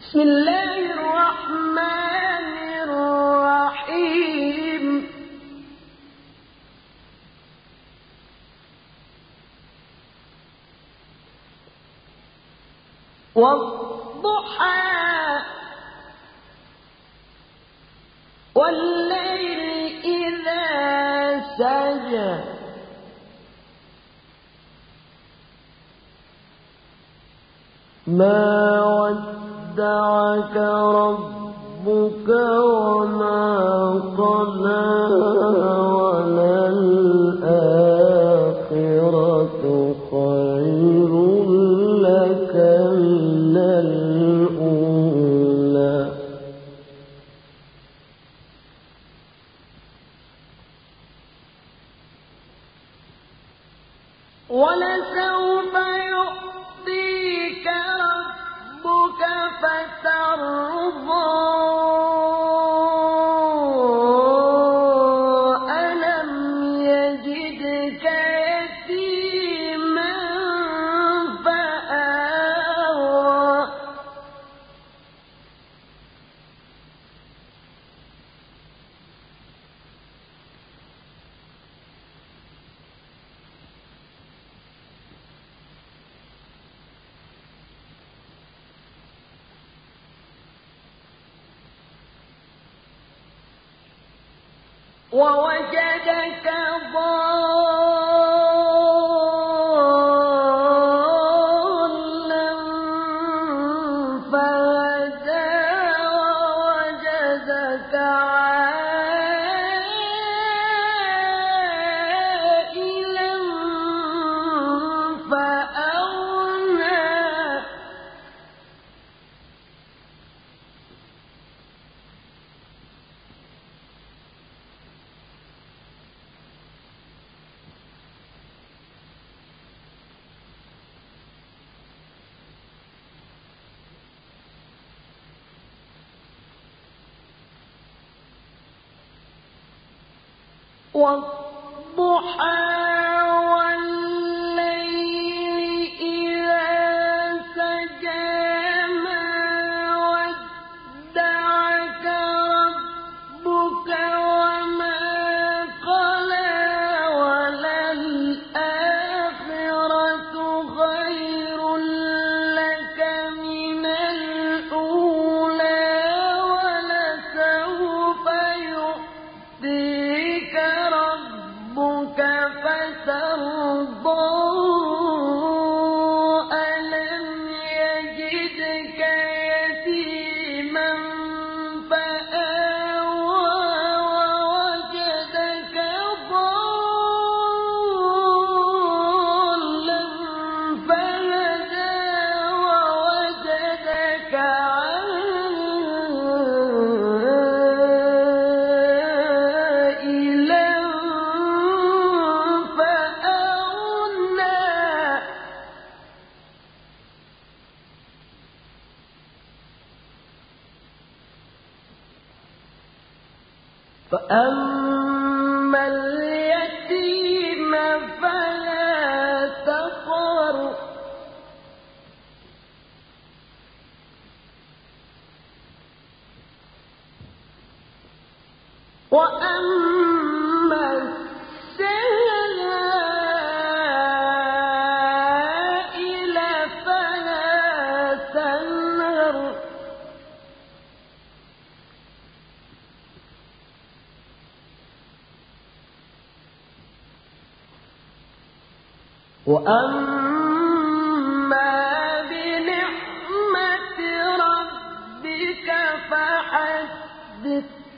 بسم الله الرحمن الرحيم والضحى والليل إذا سجى ما ودعك ربك وما قلى وللآخرة خير لك من الأولى ولسوف يعطيك ربك فترضى ألم يجدك يتيما فآوى ووجدك ضالا فهدى ووجدك عائلا فأغنى والضحى والليل إذا سجى ما ودعك ربك وما قلى وللآخرة خير لك من الأولى ولسوف يؤتيك ربك فترضى ألم يجدك يتيما فآوى ووجدك ضالا فهدى ووجدك عائلا فأغنى فأما اليتيم فلا تقهر وأما السائل فلا تنهر وأما بنعمة ربك فحدث